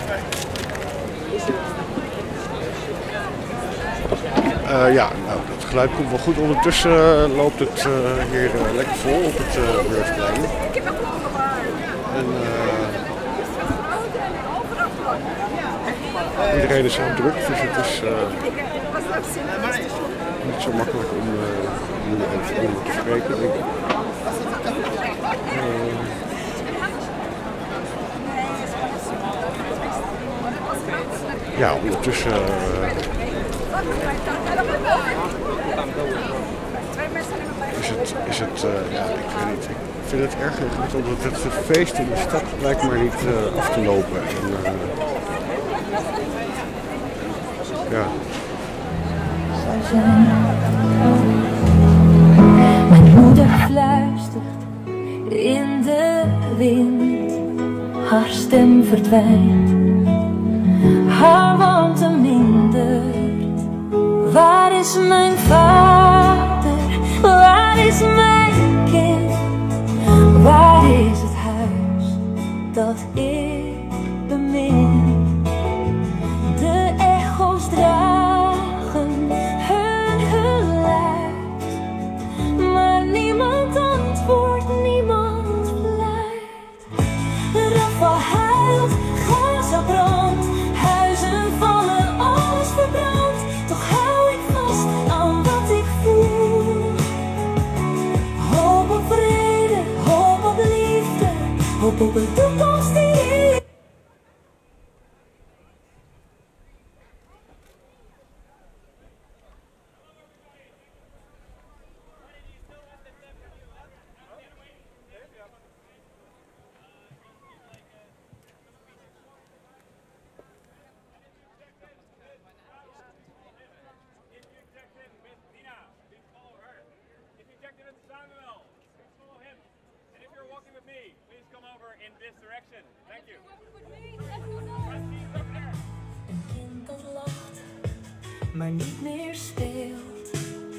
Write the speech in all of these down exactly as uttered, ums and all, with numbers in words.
Uh, ja, nou, het geluid komt wel goed. Ondertussen uh, loopt het uh, hier uh, lekker vol op het uh, Beursplein. En uh, iedereen is zo druk, dus het is uh, niet zo makkelijk om uh, nu even iemand te spreken, denk ik. Uh, ja, ondertussen... Uh, Is het, is het uh, ja, ik weet niet, ik vind het erg ingewikkeld dat het feest in de stad lijkt maar niet uh, af te lopen. En, uh, ja. Mijn moeder fluistert in de wind, haar stem verdwijnt, haar warmte mindert. Waar is mijn vader? Waar is mijn kind? Waar is het huis dat ik bemin? De echo's dragen hun geluid, maar niemand antwoordt, niemand blijft. Rafa huilt, Gaza brandt, huizen vallen, alles verbrandt. Toch hou ik vast aan wat ik voel. Hoop op vrede, hoop op liefde, hoop op een toekomst die ik... maar niet meer speelt.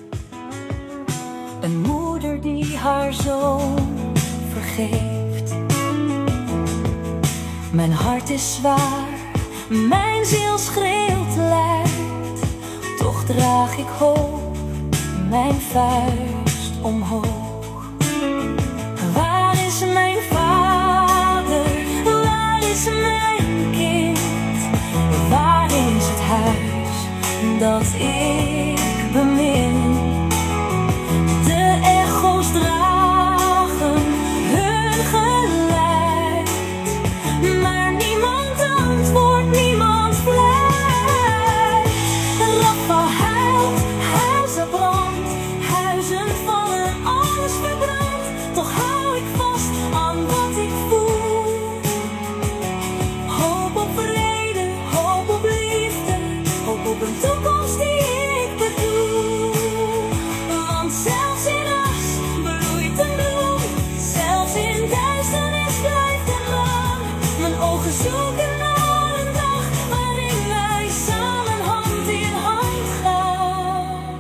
Een moeder die haar zoon vergeeft. Mijn hart is zwaar, mijn ziel schreeuwt luid. Toch draag ik hoop, mijn vuist omhoog. Waar is mijn vader? Waar is mijn kind? Waar is het huis dat ik bemin? De echo's dragen hun geluid, maar niemand antwoordt, niemand fluit. Rafa huilt, huizen brandt, huizen vallen, alles verbrandt. Toch hou ik vast aan wat ik voel. Hoop op vrede, hoop op liefde, hoop op een toekomst die ik bedoel. Want zelfs in as bloeit een bloem, zelfs in duisternis blijft het lang. Mijn ogen zoeken naar een dag waarin wij samen hand in hand gaan.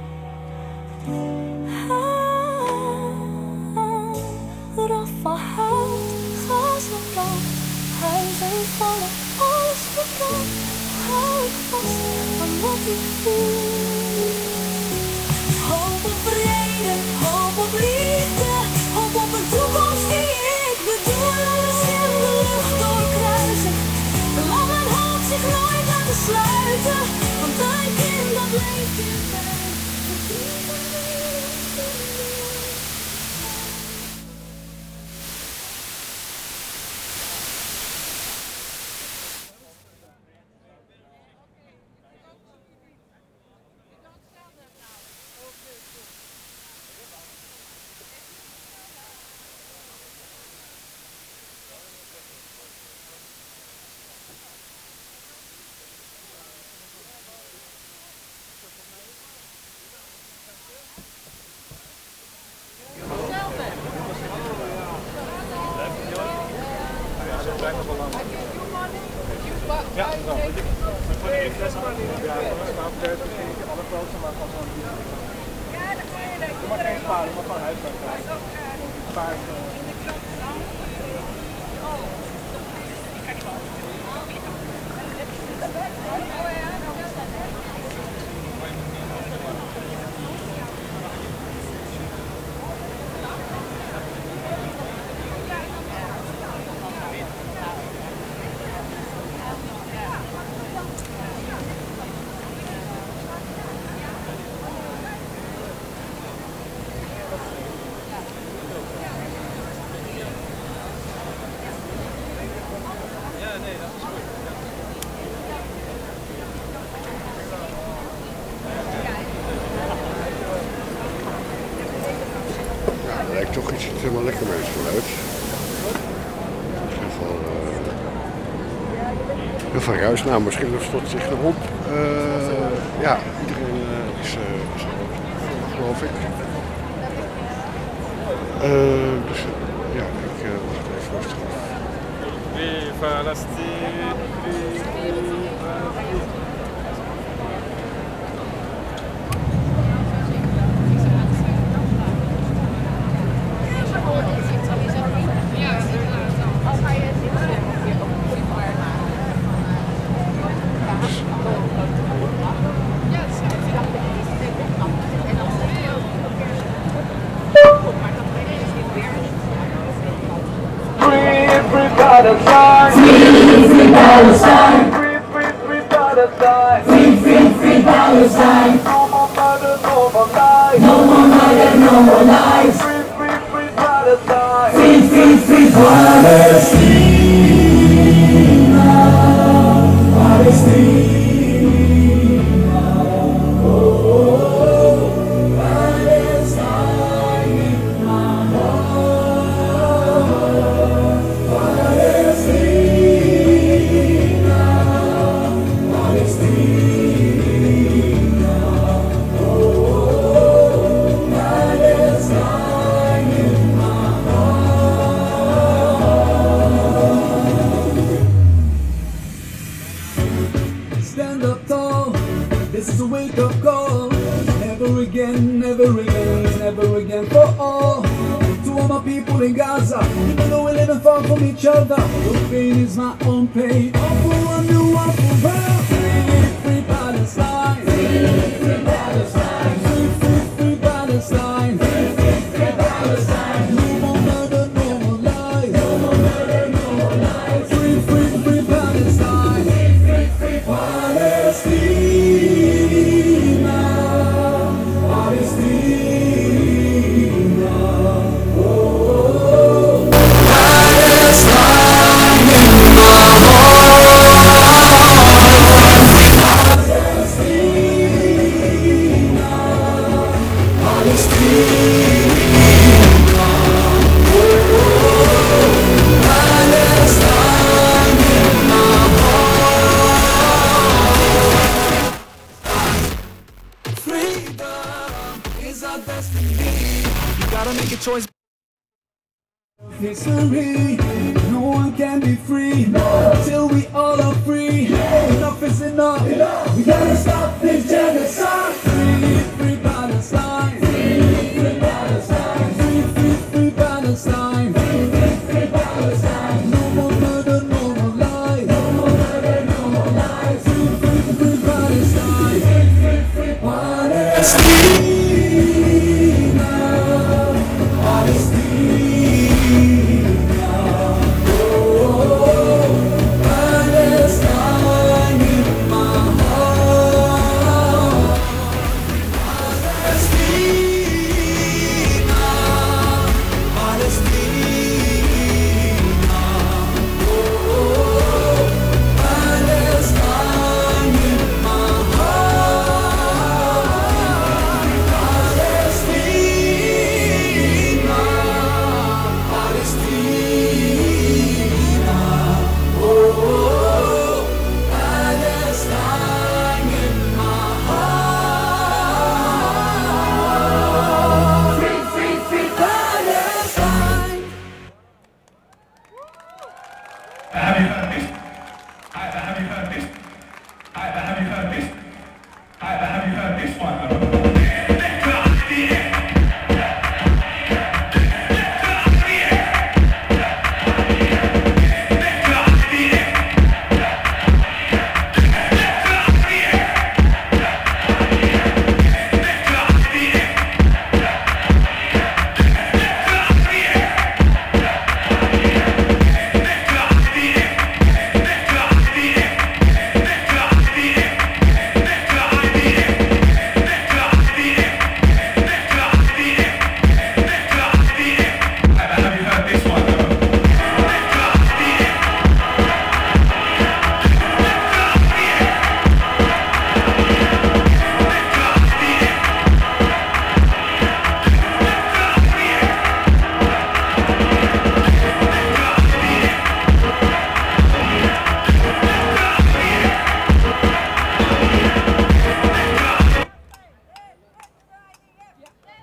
Ah, Rafa huilt, Gaza brandt, huizen vallen, alles verkant. Hou ik vast aan wat ik voel. Hoop op vrede, hoop op liefde, hoop op een toekomst die ik bedoel. Alles in de lucht doorkruisen, laat mijn hart zich nooit laten sluiten. Want een kind dat leeft in mij, verdriet van Ja, dat is wel. Voor de interesse aan de alle grootste, maar van zo'n video. Je mag geen sparen, je mag gewoon huis krijgen. Paard. helemaal lekker met het geluid. Het is echt wel uh, heel veel ruis. Nou, misschien stort zich nog op. Uh, ja, iedereen uh, is, uh, is er, geloof ik. Uh, dus ja, ik uh, wacht even rustig af. Viva Palestine! Palestine! Free, free Palestine! Free, free, free Palestine! Free, free, free Palestine! No more murder, no more lies! No more murder, no more lies! Free, free, free Palestine! Free, free, free Palestine! Palestine! Stand up tall, this is a wake-up call. Never again, never again, never again for all. To all my people in Gaza, even though we're living far from each other, your pain is my own pain. All for one, you are for her. Free, free Palestine. Free, free Palestine. Free, free, free Palestine. Free, free, free Palestine. No more murder, no more lies. No more murder, no more lies. Free, free, free Palestine. Free, free, free Palestine. History, no one can be free till we all are free.